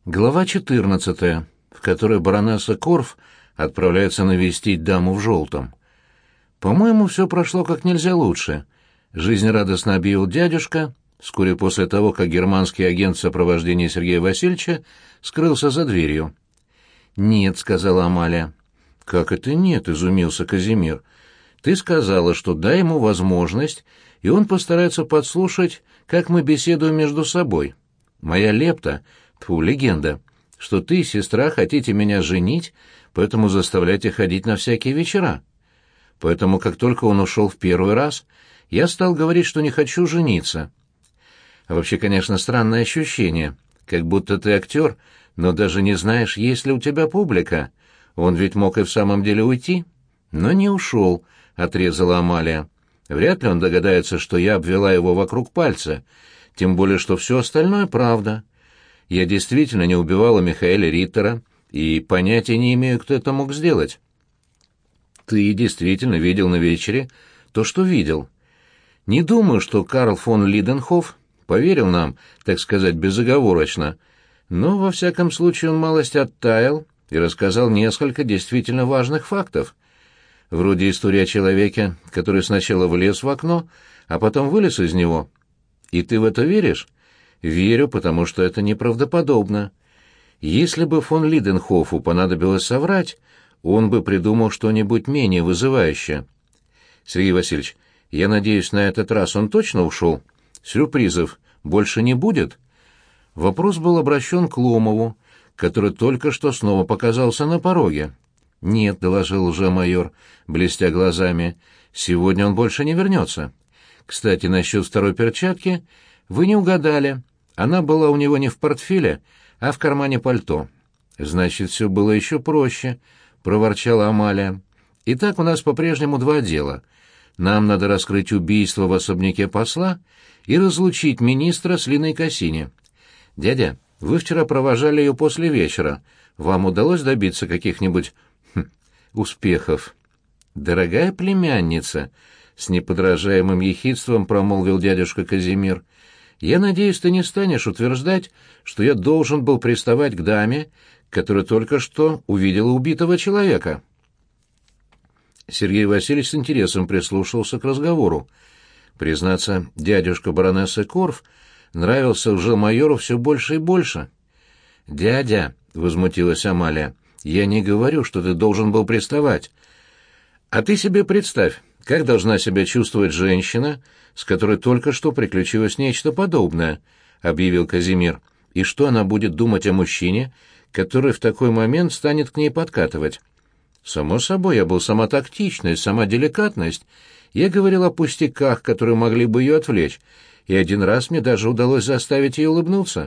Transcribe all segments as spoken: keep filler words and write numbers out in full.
Глава четырнадцатая, в которой баронесса Корф отправляется навестить даму в желтом. По-моему, все прошло как нельзя лучше. Жизнерадостно объявил дядюшка, вскоре после того, как германский агент в сопровождении Сергея Васильевича скрылся за дверью. «Нет», — сказала Амалия. «Как это нет?» — изумился Казимир. «Ты сказала, что дай ему возможность, и он постарается подслушать, как мы беседуем между собой. Моя лепта, тьфу, легенда, что ты и сестра хотите меня женить, поэтому заставляйте ходить на всякие вечера. Поэтому, как только он ушел в первый раз, я стал говорить, что не хочу жениться. А вообще, конечно, странное ощущение, как будто ты актер, но даже не знаешь, есть ли у тебя публика. Он ведь мог и в самом деле уйти. Но не ушел», — отрезала Амалия. «Вряд ли он догадается, что я обвела его вокруг пальца, тем более, что все остальное правда. Я действительно не убивала Михаэля Риттера и понятия не имею, кто это мог сделать». «Ты действительно видел на вечере то, что видел. Не думаю, что Карл фон Лиденхоф поверил нам, так сказать, безоговорочно, но, во всяком случае, он малость оттаял и рассказал несколько действительно важных фактов. Вроде истории о человеке, который сначала влез в окно, а потом вылез из него. И ты в это веришь?» «Верю, потому что это неправдоподобно. Если бы фон Лиденхофу понадобилось соврать, он бы придумал что-нибудь менее вызывающее. Сергей Васильевич, я надеюсь, на этот раз он точно ушел? Сюрпризов больше не будет?» Вопрос был обращен к Ломову, который только что снова показался на пороге. «Нет», — доложил лжемайор, блестя глазами, — «сегодня он больше не вернется. Кстати, насчет второй перчатки вы не угадали. Она была у него не в портфеле, а в кармане пальто». «Значит, все было еще проще», — проворчала Амалия. «Итак, у нас по-прежнему два дела. Нам надо раскрыть убийство в особняке посла и разлучить министра с Линой Кассини. Дядя, вы вчера провожали ее после вечера. Вам удалось добиться каких-нибудь хм, успехов?» «Дорогая племянница», — с неподражаемым ехидством промолвил дядюшка Казимир, — «я надеюсь, ты не станешь утверждать, что я должен был приставать к даме, которая только что увидела убитого человека». Сергей Васильевич с интересом прислушался к разговору. Признаться, дядюшка баронессы Корф нравился лжемайору все больше и больше. «Дядя», — возмутилась Амалия, — «я не говорю, что ты должен был приставать. А ты себе представь, как должна себя чувствовать женщина, с которой только что приключилось нечто подобное», — объявил Казимир. «И что она будет думать о мужчине, который в такой момент станет к ней подкатывать?» «Само собой, я был сама тактичность, сама деликатность. Я говорил о пустяках, которые могли бы ее отвлечь, и один раз мне даже удалось заставить ее улыбнуться».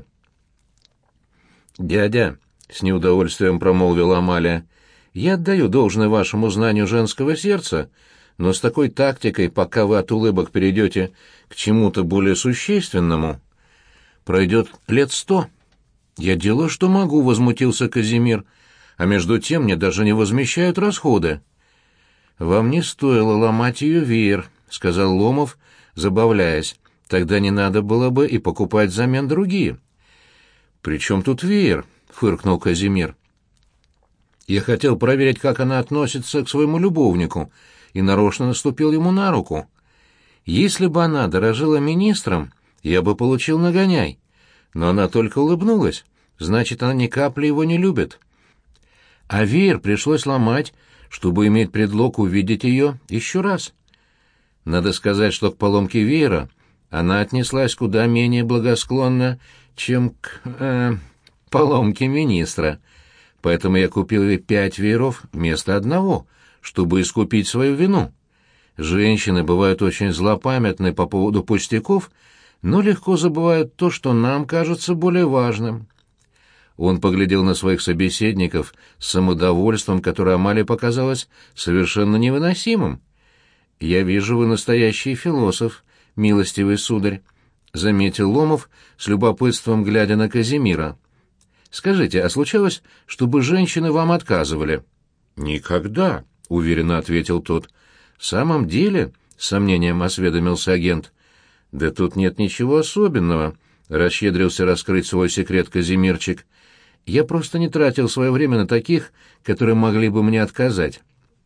«Дядя», — с неудовольствием промолвила Амалия, — «я отдаю должное вашему знанию женского сердца, но с такой тактикой, пока вы от улыбок перейдете к чему-то более существенному, пройдет лет сто». «Я делаю, что могу», — возмутился Казимир, — «а между тем мне даже не возмещают расходы». «Вам не стоило ломать ее веер», — сказал Ломов, забавляясь. «Тогда не надо было бы и покупать взамен другие». «При чем тут веер?» — фыркнул Казимир. «Я хотел проверить, как она относится к своему любовнику, и нарочно наступил ему на руку. Если бы она дорожила министром, я бы получил нагоняй. Но она только улыбнулась, значит, она ни капли его не любит. А веер пришлось ломать, чтобы иметь предлог увидеть ее еще раз. Надо сказать, что к поломке веера она отнеслась куда менее благосклонно, чем к э, поломке министра. Поэтому я купил ей пять вееров вместо одного, чтобы искупить свою вину. Женщины бывают очень злопамятны по поводу пустяков, но легко забывают то, что нам кажется более важным». Он поглядел на своих собеседников с самодовольством, которое Амалии показалось совершенно невыносимым. «Я вижу, вы настоящий философ, милостивый сударь», — заметил Ломов с любопытством, глядя на Казимира. «Скажите, а случалось, чтобы женщины вам отказывали?» «Никогда», — уверенно ответил тот. «В самом деле?» — с сомнением осведомился агент. «Да тут нет ничего особенного», — расщедрился раскрыть свой секрет Казимирчик. Я просто не тратил свое время на таких, которые могли бы мне отказать.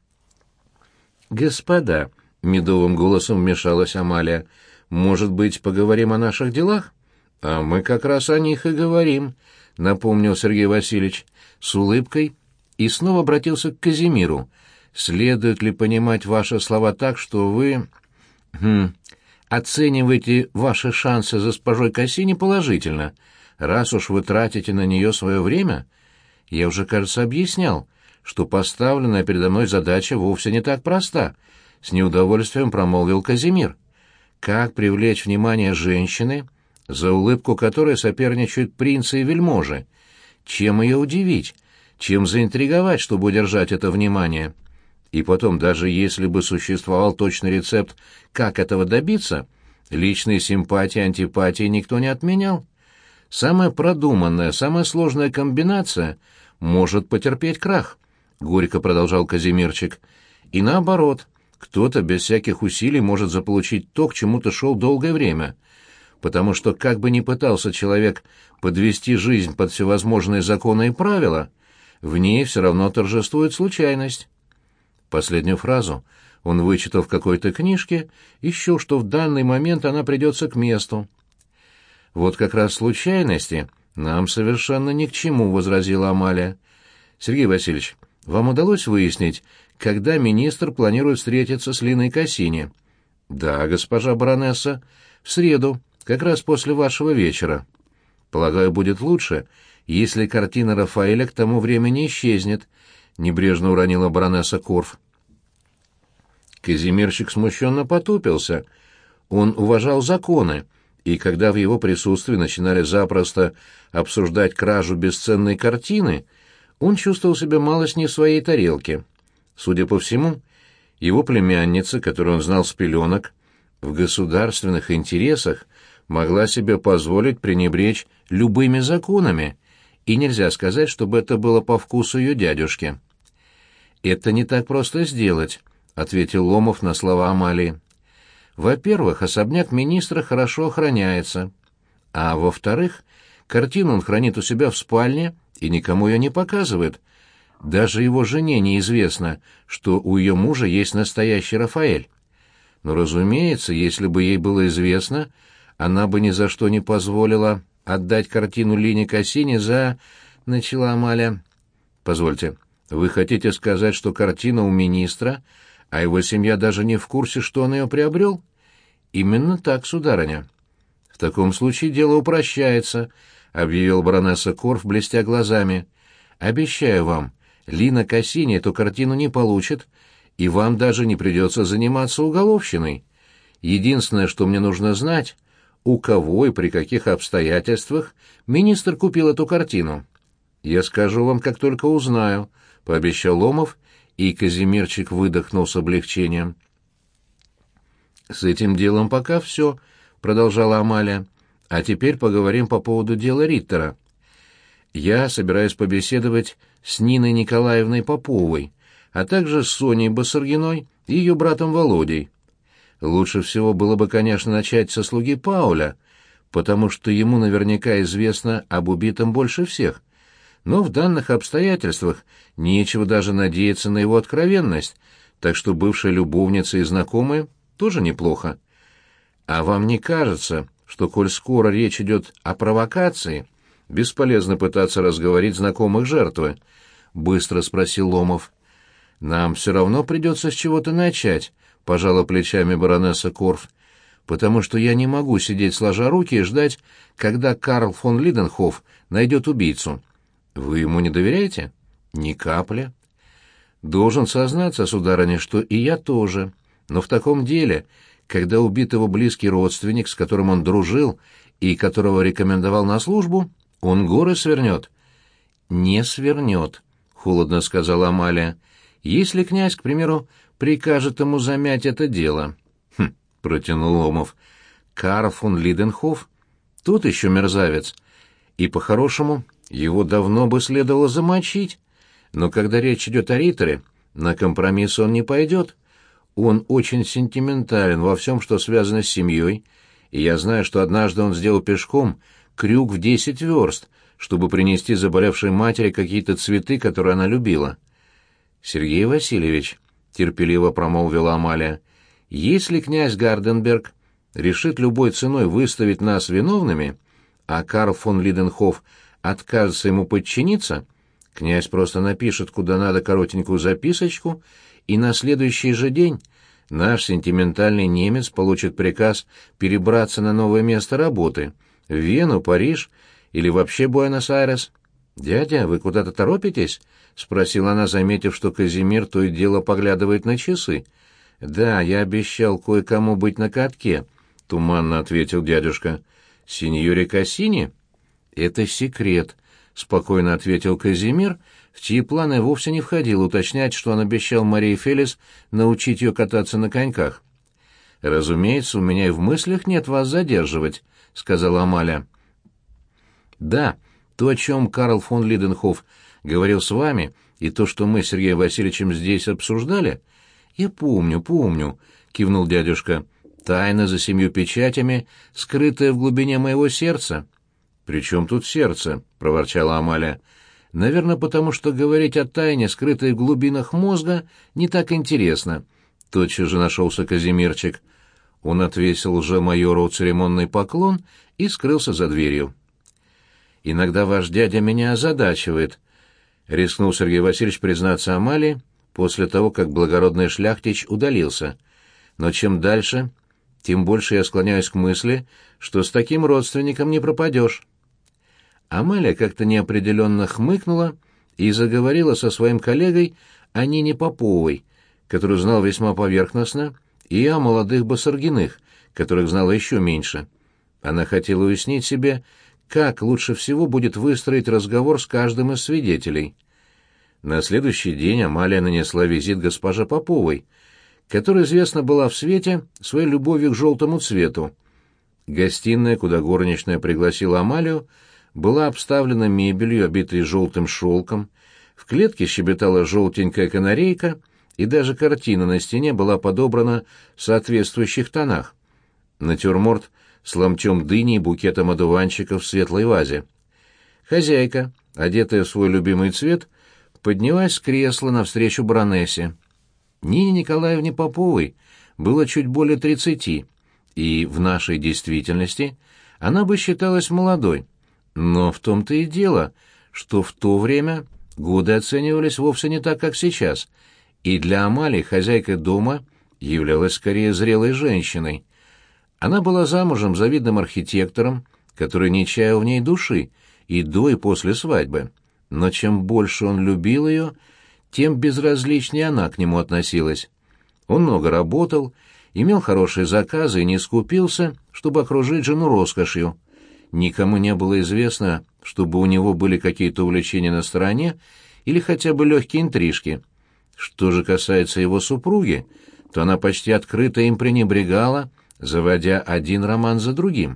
«Господа», — медовым голосом вмешалась Амалия, — «может быть, поговорим о наших делах?» «А мы как раз о них и говорим», — напомнил Сергей Васильевич с улыбкой и снова обратился к Казимиру. «Следует ли понимать ваши слова так, что вы... Хм, оцениваете ваши шансы за госпожой Кассини положительно, раз уж вы тратите на нее свое время? Я уже, кажется, объяснял, что поставленная передо мной задача вовсе не так проста», — с неудовольствием промолвил Казимир. «Как привлечь внимание женщины, за улыбку которой соперничают принцы и вельможи? Чем ее удивить? Чем заинтриговать, чтобы удержать это внимание? И потом, даже если бы существовал точный рецепт, как этого добиться, личные симпатии и антипатии никто не отменял. Самая продуманная, самая сложная комбинация может потерпеть крах», — горько продолжал Казимирчик. «И наоборот, кто-то без всяких усилий может заполучить то, к чему-то шел долгое время, потому что как бы ни пытался человек подвести жизнь под всевозможные законы и правила, в ней все равно торжествует случайность». Последнюю фразу он вычитал в какой-то книжке и счел, что в данный момент она придется к месту. «Вот как раз случайности нам совершенно ни к чему», — возразила Амалия. «Сергей Васильевич, вам удалось выяснить, когда министр планирует встретиться с Линой Кассини?» «Да, госпожа баронесса, в среду, как раз после вашего вечера. Полагаю, будет лучше, если картина Рафаэля к тому времени исчезнет», — небрежно уронила баронесса Корф. Казимирчик смущенно потупился. Он уважал законы, и когда в его присутствии начинали запросто обсуждать кражу бесценной картины, он чувствовал себя малость не в своей тарелке. Судя по всему, его племянница, которую он знал с пеленок, в государственных интересах могла себе позволить пренебречь любыми законами, и нельзя сказать, чтобы это было по вкусу ее дядюшки. «Это не так просто сделать», — ответил Ломов на слова Амалии. «Во-первых, особняк министра хорошо охраняется, а во-вторых, картину он хранит у себя в спальне и никому ее не показывает. Даже его жене неизвестно, что у ее мужа есть настоящий Рафаэль. Но, разумеется, если бы ей было известно, она бы ни за что не позволила отдать картину Лине Кассини за...» — начала Амалия. «Позвольте, вы хотите сказать, что картина у министра, а его семья даже не в курсе, что он ее приобрел?» «Именно так, сударыня». «В таком случае дело упрощается», — объявил баронесса Корф, блестя глазами. «Обещаю вам, Лина Кассини эту картину не получит, и вам даже не придется заниматься уголовщиной. Единственное, что мне нужно знать, у кого и при каких обстоятельствах министр купил эту картину. Я скажу вам, как только узнаю», — пообещал Ломов, и Казимирчик выдохнул с облегчением. «С этим делом пока все», — продолжала Амалия. «А теперь поговорим по поводу дела Риттера. Я собираюсь побеседовать с Ниной Николаевной Поповой, а также с Соней Басаргиной и ее братом Володей. Лучше всего было бы, конечно, начать со слуги Пауля, потому что ему наверняка известно об убитом больше всех. Но в данных обстоятельствах нечего даже надеяться на его откровенность, так что бывшая любовница и знакомые тоже неплохо. А вам не кажется, что, коль скоро речь идет о провокации, бесполезно пытаться разговорить знакомых жертвы?» — быстро спросил Ломов. «Нам все равно придется с чего-то начать», — пожала плечами баронесса Корф, «потому что я не могу сидеть сложа руки и ждать, когда Карл фон Лиденхоф найдет убийцу. Вы ему не доверяете?» «Ни капли». «Должен сознаться, сударыня, что и я тоже. Но в таком деле, когда убит его близкий родственник, с которым он дружил и которого рекомендовал на службу, он горы свернет». «Не свернет», — холодно сказала Амалия, «если князь, к примеру, прикажет ему замять это дело». «Хм», — протянул Ломов, — «Карл фон Лиденхоф? Тот еще мерзавец. И, по-хорошему, его давно бы следовало замочить. Но когда речь идет о Риттере, на компромисс он не пойдет. Он очень сентиментален во всем, что связано с семьей, и я знаю, что однажды он сделал пешком крюк в десять верст, чтобы принести заболевшей матери какие-то цветы, которые она любила. «Сергей Васильевич», — терпеливо промолвила Амалия, — «если князь Гарденберг решит любой ценой выставить нас виновными, а Карл фон Лиденхоф откажется ему подчиниться, князь просто напишет куда надо коротенькую записочку, и на следующий же день наш сентиментальный немец получит приказ перебраться на новое место работы — в Вену, Париж или вообще Буэнос-Айрес. «Дядя, вы куда-то торопитесь?» — спросила она, заметив, что Казимир то и дело поглядывает на часы. «Да, я обещал кое-кому быть на катке», — туманно ответил дядюшка. «Синьоре Кассини?» «Это секрет», — спокойно ответил Казимир, в чьи планы вовсе не входило уточнять, что он обещал Марии Фелис научить ее кататься на коньках. «Разумеется, у меня и в мыслях нет вас задерживать», — сказала Амалия. «Да, то, о чем Карл фон Лиденхоф говорил с вами, и то, что мы с Сергеем Васильевичем здесь обсуждали, я помню, помню», — кивнул дядюшка. «Тайна за семью печатями, скрытая в глубине моего сердца». «При чем тут сердце?» — проворчала Амалия. «Наверное, потому что говорить о тайне, скрытой в глубинах мозга, не так интересно». Тотчас же нашелся Казимирчик. Он отвесил лже-майору церемонный поклон и скрылся за дверью. «Иногда ваш дядя меня озадачивает», — рискнул Сергей Васильевич признаться Амалии после того, как благородный шляхтич удалился. «Но чем дальше, тем больше я склоняюсь к мысли, что с таким родственником не пропадешь». Амалия как-то неопределенно хмыкнула и заговорила со своим коллегой о Нине Поповой, которую знал весьма поверхностно, и о молодых Басаргиных, которых знала еще меньше. Она хотела уяснить себе, как лучше всего будет выстроить разговор с каждым из свидетелей. На следующий день Амалия нанесла визит госпоже Поповой, которая известна была в свете своей любовью к желтому цвету. Гостиная, куда горничная пригласила Амалию, была обставлена мебелью, обитой желтым шелком, в клетке щебетала желтенькая канарейка, и даже картина на стене была подобрана в соответствующих тонах. Натюрморт с ломтем дыни и букетом одуванчиков в светлой вазе. Хозяйка, одетая в свой любимый цвет, поднялась с кресла навстречу баронессе. Нине Николаевне Поповой было чуть более тридцати, и в нашей действительности она бы считалась молодой. Но в том-то и дело, что в то время годы оценивались вовсе не так, как сейчас, и для Амалии хозяйка дома являлась скорее зрелой женщиной. Она была замужем за видным архитектором, который не чаял в ней души и до, и после свадьбы. Но чем больше он любил ее, тем безразличнее она к нему относилась. Он много работал, имел хорошие заказы и не скупился, чтобы окружить жену роскошью. Никому не было известно, чтобы у него были какие-то увлечения на стороне или хотя бы легкие интрижки. Что же касается его супруги, то она почти открыто им пренебрегала, заводя один роман за другим.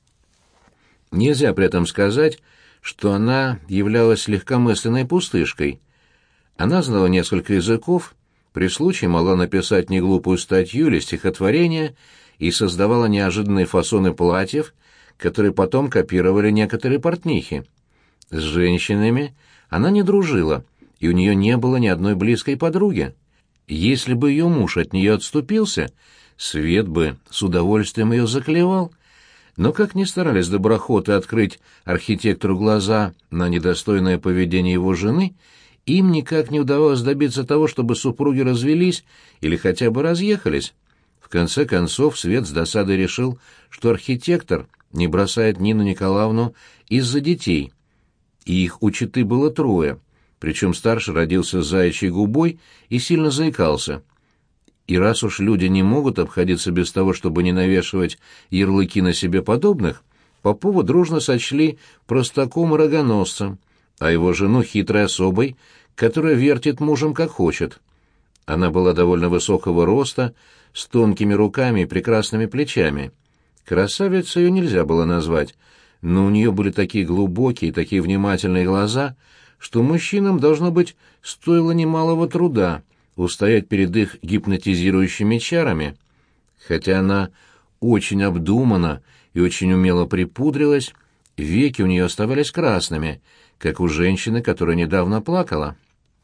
Нельзя при этом сказать, что она являлась легкомысленной пустышкой. Она знала несколько языков, при случае могла написать неглупую статью или стихотворение и создавала неожиданные фасоны платьев, которые потом копировали некоторые портнихи. С женщинами она не дружила, и у нее не было ни одной близкой подруги. Если бы ее муж от нее отступился, свет бы с удовольствием ее заклевал. Но как ни старались доброхоты открыть архитектору глаза на недостойное поведение его жены, им никак не удавалось добиться того, чтобы супруги развелись или хотя бы разъехались. В конце концов, Свет с досадой решил, что архитектор не бросает Нину Николаевну из-за детей. И их у четы было трое, причем старший родился с заячьей губой и сильно заикался. И раз уж люди не могут обходиться без того, чтобы не навешивать ярлыки на себе подобных, Попова дружно сочли простаком и рогоносцем, а его жену хитрой особой, которая вертит мужем как хочет. Она была довольно высокого роста, с тонкими руками и прекрасными плечами. Красавицей ее нельзя было назвать, но у нее были такие глубокие, такие внимательные глаза, что мужчинам, должно быть, стоило немалого труда устоять перед их гипнотизирующими чарами. Хотя она очень обдуманно и очень умело припудрилась, Веки у нее оставались красными, как у женщины, которая недавно плакала.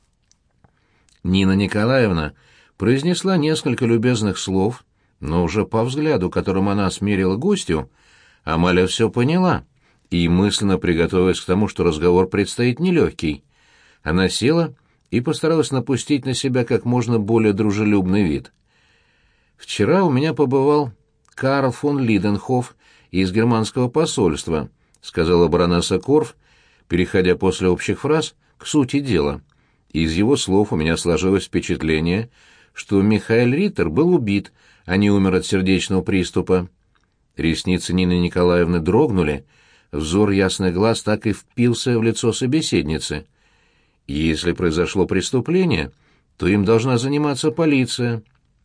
Нина Николаевна произнесла несколько любезных слов, но уже по взгляду, которым она смерила гостью, Амаля все поняла и мысленно приготовилась к тому, что разговор предстоит нелегкий. Она села и постаралась напустить на себя как можно более дружелюбный вид. «Вчера у меня побывал Карл фон Лиденхоф из германского посольства», — сказала баронесса Корф, переходя после общих фраз к сути дела. Из его слов у меня сложилось впечатление, что Михаэль Риттер был убит, а не умер от сердечного приступа. Ресницы Нины Николаевны дрогнули, взор ясных глаз так и впился в лицо собеседницы. Если произошло преступление, то им должна заниматься полиция.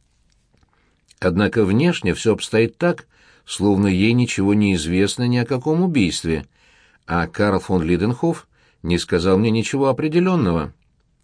Однако внешне все обстоит так, словно ей ничего не известно ни о каком убийстве, а Карл фон Лиденхоф не сказал мне ничего определенного.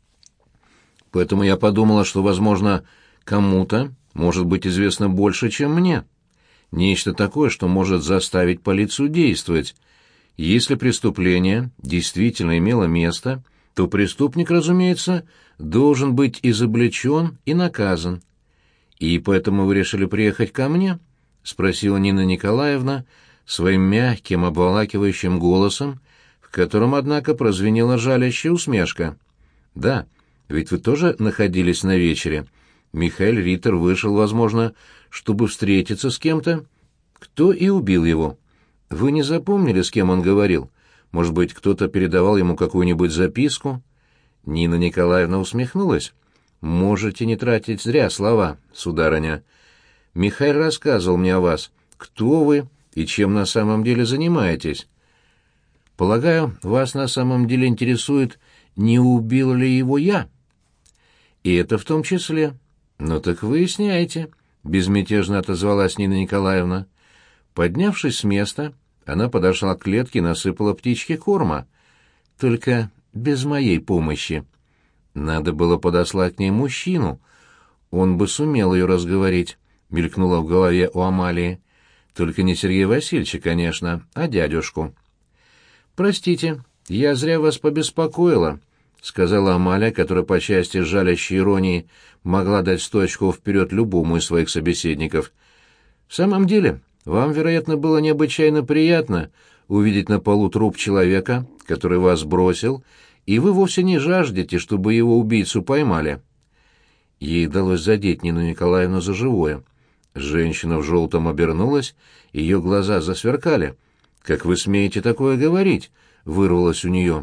Поэтому я подумала, что, возможно, кому-то может быть известно больше, чем мне. Нечто такое, что может заставить полицию действовать. Если преступление действительно имело место, то преступник, разумеется, должен быть изобличен и наказан. «И поэтому вы решили приехать ко мне?» — спросила Нина Николаевна своим мягким, обволакивающим голосом, в котором, однако, прозвенела жалящая усмешка. «Да, ведь вы тоже находились на вечере. Михаэль Риттер вышел, возможно, чтобы встретиться с кем-то. Кто и убил его? Вы не запомнили, с кем он говорил? Может быть, кто-то передавал ему какую-нибудь записку?» Нина Николаевна усмехнулась. «Можете не тратить зря слова, сударыня. Михаил рассказывал мне о вас, кто вы и чем на самом деле занимаетесь. Полагаю, вас на самом деле интересует, не убил ли его я? И это в том числе. Ну так выясняйте», — безмятежно отозвалась Нина Николаевна. Поднявшись с места, она подошла к клетке и насыпала птичке корма. «Только без моей помощи. Надо было подослать к ней мужчину. Он бы сумел ее разговорить», — мелькнуло в голове у Амалии. «Только не Сергея Васильевича, конечно, а дядюшку». «Простите, я зря вас побеспокоила», — сказала Амалия, которая, по части жалящей иронии, могла дать сто очков вперед любому из своих собеседников. «В самом деле, вам, вероятно, было необычайно приятно увидеть на полу труп человека, который вас бросил, и вы вовсе не жаждете, чтобы его убийцу поймали». Ей удалось задеть Нину Николаевну за живое. Женщина в желтом обернулась, ее глаза засверкали. «Как вы смеете такое говорить?» — вырвалось у нее.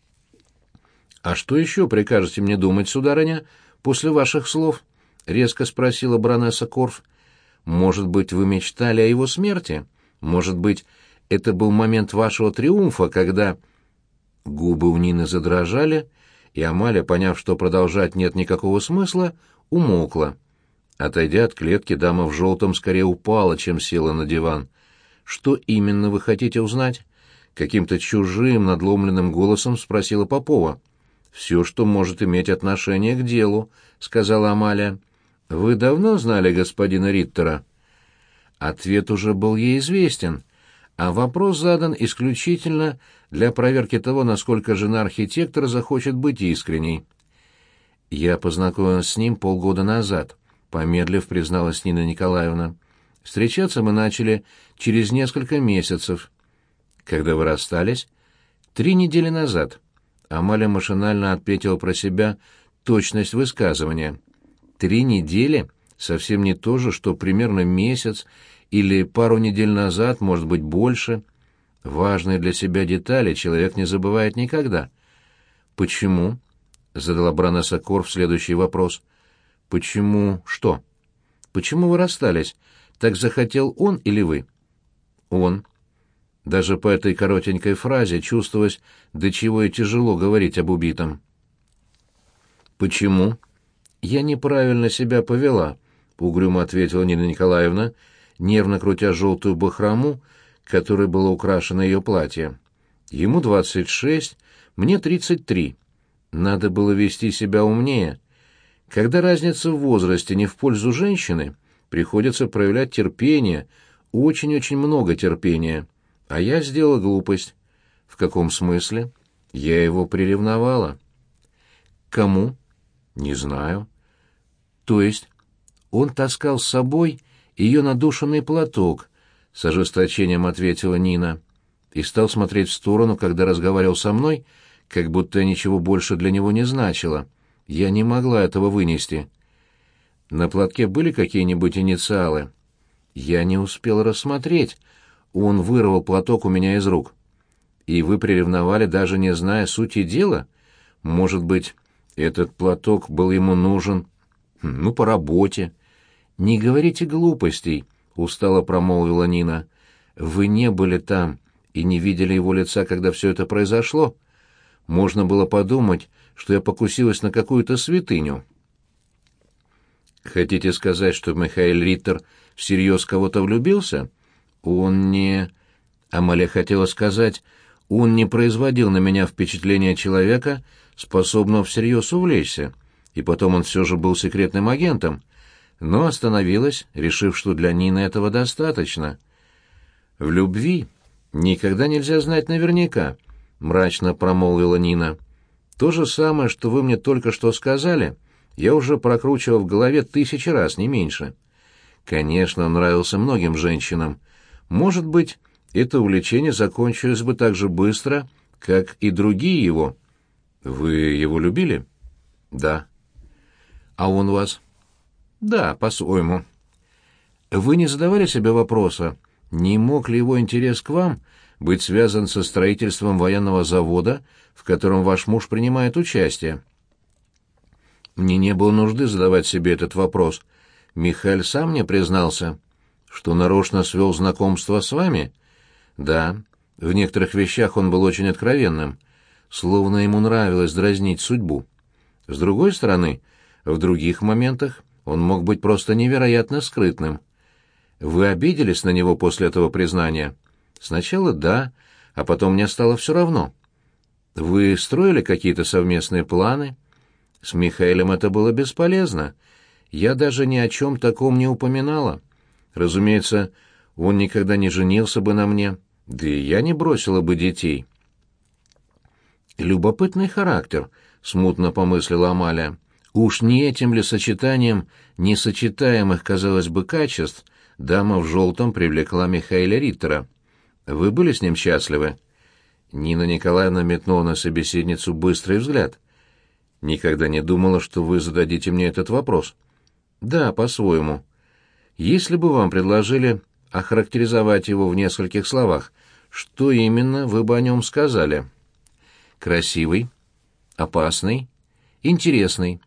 «А что еще прикажете мне думать, сударыня, после ваших слов?» — резко спросила баронесса Корф. «Может быть, вы мечтали о его смерти? Может быть, это был момент вашего триумфа, когда...» Губы у Нины задрожали, и Амаля, поняв, что продолжать нет никакого смысла, умолкла. Отойдя от клетки, дама в желтом скорее упала, чем села на диван. «Что именно вы хотите узнать?» — каким-то чужим, надломленным голосом спросила Попова. «Все, что может иметь отношение к делу», — сказала Амалия. «Вы давно знали господина Риттера?» Ответ уже был ей известен, а вопрос задан исключительно для проверки того, насколько жена архитектора захочет быть искренней. «Я познакомилась с ним полгода назад», — помедлив призналась Нина Николаевна. «Встречаться мы начали через несколько месяцев». «Когда вы расстались?» «Три недели назад». Амалия машинально отметила про себя точность высказывания. «Три недели? Совсем не то же, что примерно месяц или пару недель назад, может быть, больше. Важные для себя детали человек не забывает никогда». «Почему?» — задала баронесса Корф следующий вопрос. «Почему что? Почему вы расстались? Так захотел он или вы?» «Он». Даже по этой коротенькой фразе чувствовалось, до чего и тяжело говорить об убитом. «Почему?» «Я неправильно себя повела», — угрюмо ответила Нина Николаевна, нервно крутя желтую бахрому, которой было украшено ее платье. «Ему двадцать шесть, мне тридцать три. Надо было вести себя умнее. Когда разница в возрасте не в пользу женщины, приходится проявлять терпение, очень-очень много терпения. А я сделала глупость. В каком смысле? Я его приревновала. Кому? Не знаю. То есть он таскал с собой ее надушенный платок, с ожесточением ответила Нина, и стал смотреть в сторону, когда разговаривал со мной, как будто я ничего больше для него не значила. Я не могла этого вынести. На платке были какие-нибудь инициалы? Я не успел рассмотреть. Он вырвал платок у меня из рук. И вы приревновали, даже не зная сути дела? Может быть, этот платок был ему нужен, ну, по работе? Не говорите глупостей, устало промолвила Нина. Вы не были там и не видели его лица, когда все это произошло. Можно было подумать, что я покусилась на какую-то святыню. Хотите сказать, что Михаил Риттер всерьез кого-то влюбился? Он не... Амалия хотела сказать, он не производил на меня впечатления человека, способного всерьез увлечься, и потом он все же был секретным агентом, но остановилась, решив, что для Нины этого достаточно. В любви никогда нельзя знать наверняка, мрачно промолвила Нина. То же самое, что вы мне только что сказали, я уже прокручивал в голове тысячи раз, не меньше. Конечно, он нравился многим женщинам. Может быть, это увлечение закончилось бы так же быстро, как и другие его. Вы его любили? Да. А он вас? Да, по-своему. Вы не задавали себе вопроса, не мог ли его интерес к вам быть связан со строительством военного завода, в котором ваш муж принимает участие? Мне не было нужды задавать себе этот вопрос. Михаил сам мне признался, что нарочно свел знакомство с вами. Да, в некоторых вещах он был очень откровенным, словно ему нравилось дразнить судьбу. С другой стороны, в других моментах он мог быть просто невероятно скрытным. Вы обиделись на него после этого признания? Сначала да, а потом мне стало все равно. Вы строили какие-то совместные планы? С Михаилом это было бесполезно. Я даже ни о чем таком не упоминала. Разумеется, он никогда не женился бы на мне, да и я не бросила бы детей. Любопытный характер, смутно помыслила Амалия. Уж не этим ли сочетанием несочетаемых, казалось бы, качеств дама в желтом привлекла Михаила Риттера? Вы были с ним счастливы? Нина Николаевна метнула на собеседницу быстрый взгляд. Никогда не думала, что вы зададите мне этот вопрос. Да, по-своему. Если бы вам предложили охарактеризовать его в нескольких словах, что именно вы бы о нем сказали? Красивый, опасный, интересный.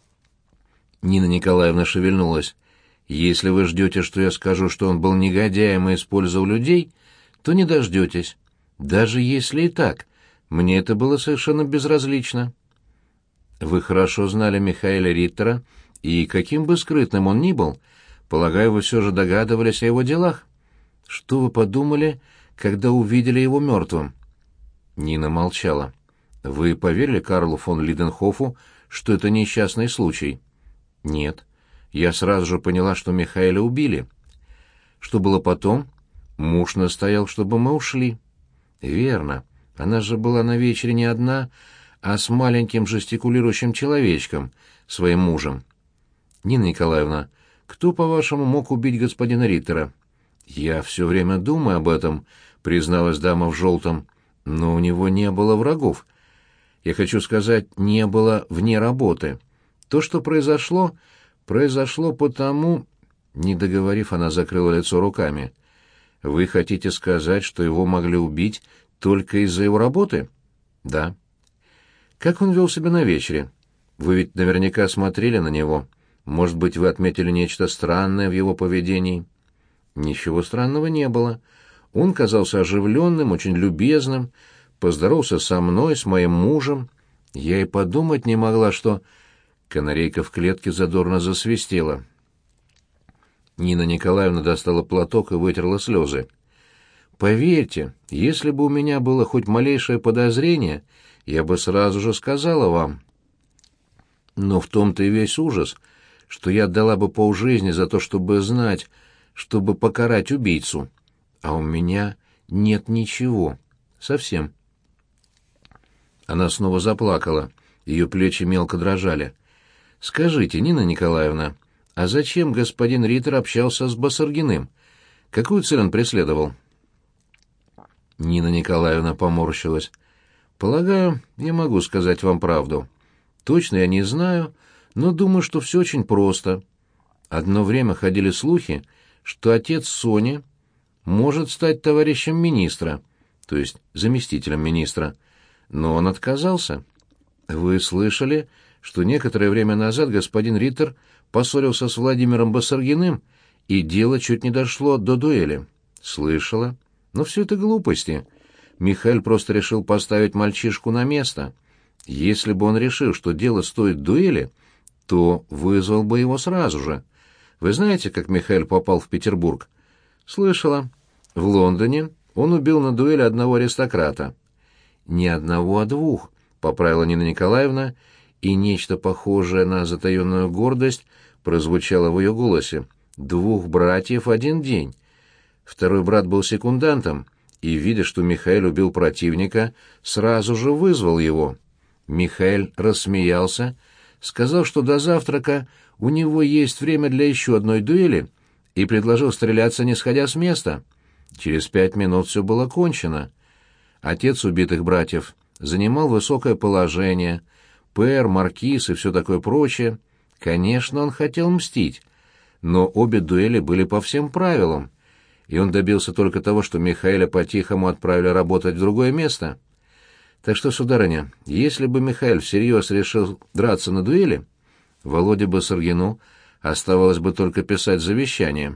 Нина Николаевна шевельнулась. Если вы ждете, что я скажу, что он был негодяем и использовал людей, то не дождетесь. Даже если и так, мне это было совершенно безразлично. Вы хорошо знали Михаила Риттера, и каким бы скрытным он ни был, полагаю, вы все же догадывались о его делах. Что вы подумали, когда увидели его мертвым? Нина молчала. Вы поверили Карлу фон Лиденхофу, что это несчастный случай? Нет. Я сразу же поняла, что Михаила убили. Что было потом? Муж настоял, чтобы мы ушли. Верно. Она же была на вечере не одна, а с маленьким жестикулирующим человечком, своим мужем. Нина Николаевна, кто, по-вашему, мог убить господина Риттера? Я все время думаю об этом, призналась дама в желтом, но у него не было врагов. Я хочу сказать, не было вне работы. То, что произошло, произошло потому... Не договорив, она закрыла лицо руками. Вы хотите сказать, что его могли убить только из-за его работы? Да. Как он вел себя на вечере? Вы ведь наверняка смотрели на него. Может быть, вы отметили нечто странное в его поведении? Ничего странного не было. Он казался оживленным, очень любезным, поздоровался со мной, с моим мужем. Я и подумать не могла, что... Канарейка в клетке задорно засвистела. Нина Николаевна достала платок и вытерла слезы. «Поверьте, если бы у меня было хоть малейшее подозрение, я бы сразу же сказала вам. Но в том-то и весь ужас, что я отдала бы полжизни за то, чтобы знать, чтобы покарать убийцу. А у меня нет ничего. Совсем. Она снова заплакала. Ее плечи мелко дрожали. «Скажите, Нина Николаевна, а зачем господин Риттер общался с Басаргиным? Какую цель он преследовал?» Нина Николаевна поморщилась. «Полагаю, я могу сказать вам правду. Точно я не знаю, но думаю, что все очень просто. Одно время ходили слухи, что отец Сони может стать товарищем министра, то есть заместителем министра, но он отказался. Вы слышали, что некоторое время назад господин Риттер поссорился с Владимиром Басаргиным, и дело чуть не дошло до дуэли?» «Слышала. Но все это глупости. Михаил просто решил поставить мальчишку на место. Если бы он решил, что дело стоит дуэли, то вызвал бы его сразу же. Вы знаете, как Михаил попал в Петербург?» «Слышала. В Лондоне он убил на дуэли одного аристократа». «Не одного, а двух», — поправила Нина Николаевна, и нечто похожее на затаенную гордость прозвучало в ее голосе. «Двух братьев в один день». Второй брат был секундантом, и, видя, что Михаил убил противника, сразу же вызвал его. Михаил рассмеялся, сказал, что до завтрака у него есть время для еще одной дуэли, и предложил стреляться, не сходя с места. Через пять минут все было кончено. Отец убитых братьев занимал высокое положение, пэр, маркиз и все такое прочее. Конечно, он хотел мстить, но обе дуэли были по всем правилам, и он добился только того, что Михаила по-тихому отправили работать в другое место. Так что, сударыня, если бы Михаил всерьез решил драться на дуэли, Володе Басаргину оставалось бы только писать завещание.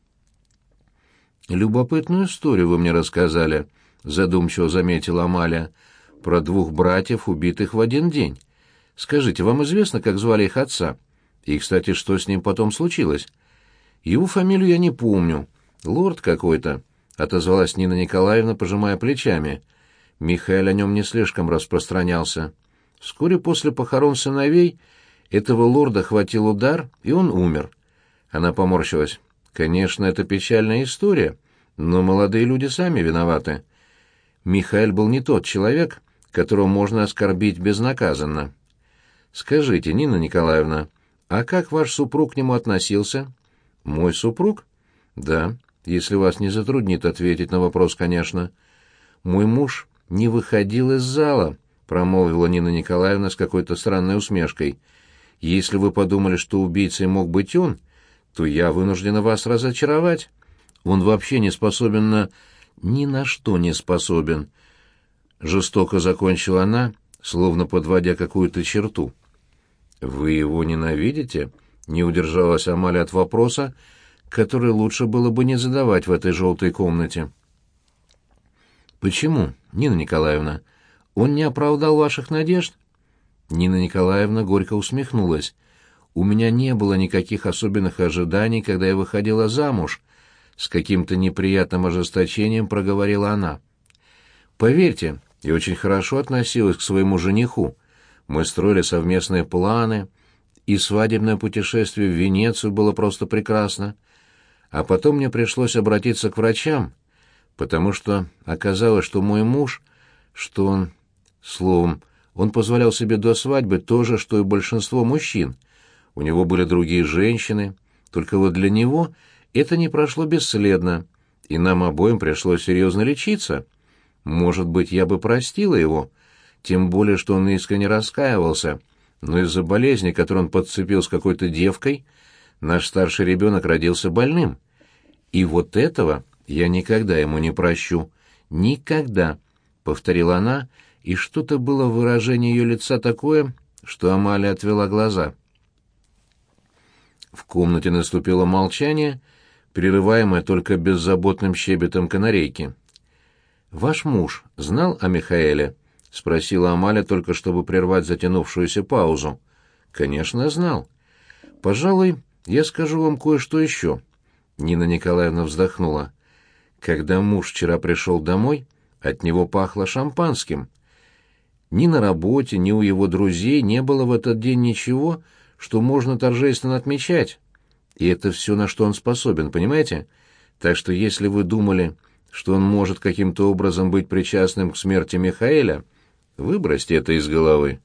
«Любопытную историю вы мне рассказали», — задумчиво заметила Амалия, — «про двух братьев, убитых в один день. Скажите, вам известно, как звали их отца? И, кстати, что с ним потом случилось?» «Его фамилию я не помню. Лорд какой-то», — отозвалась Нина Николаевна, пожимая плечами. Михаил о нем не слишком распространялся. Вскоре после похорон сыновей этого лорда хватил удар, и он умер. Она поморщилась. «Конечно, это печальная история, но молодые люди сами виноваты. Михаил был не тот человек, которого можно оскорбить безнаказанно. Скажите, Нина Николаевна, а как ваш супруг к нему относился?» «Мой супруг?» «Да, если вас не затруднит ответить на вопрос, конечно». «Мой муж не выходил из зала», — промолвила Нина Николаевна с какой-то странной усмешкой. «Если вы подумали, что убийцей мог быть он, то я вынуждена вас разочаровать. Он вообще не способен на... ни на что не способен». Жестоко закончила она, словно подводя какую-то черту. «Вы его ненавидите?» — не удержалась Амалия от вопроса, который лучше было бы не задавать в этой желтой комнате. «Почему, Нина Николаевна? Он не оправдал ваших надежд?» Нина Николаевна горько усмехнулась. «У меня не было никаких особенных ожиданий, когда я выходила замуж», — с каким-то неприятным ожесточением проговорила она. «Поверьте, я очень хорошо относилась к своему жениху. Мы строили совместные планы, и свадебное путешествие в Венецию было просто прекрасно. А потом мне пришлось обратиться к врачам, потому что оказалось, что мой муж, что он... Словом, он позволял себе до свадьбы то же, что и большинство мужчин. У него были другие женщины, только вот для него это не прошло бесследно, и нам обоим пришлось серьезно лечиться. Может быть, я бы простила его, тем более, что он искренне раскаивался, но из-за болезни, которую он подцепил с какой-то девкой, наш старший ребенок родился больным. И вот этого я никогда ему не прощу. Никогда, — повторила она, и что-то было в выражении ее лица такое, что Амалия отвела глаза. В комнате наступило молчание, прерываемое только беззаботным щебетом канарейки. «Ваш муж знал о Михаэле?» — спросила Амаля, только чтобы прервать затянувшуюся паузу. «Конечно, знал. Пожалуй, я скажу вам кое-что еще». Нина Николаевна вздохнула. «Когда муж вчера пришел домой, от него пахло шампанским. Ни на работе, ни у его друзей не было в этот день ничего, что можно торжественно отмечать. И это все, на что он способен, понимаете? Так что если вы думали, что он может каким-то образом быть причастным к смерти Михаэля, выбросьте это из головы.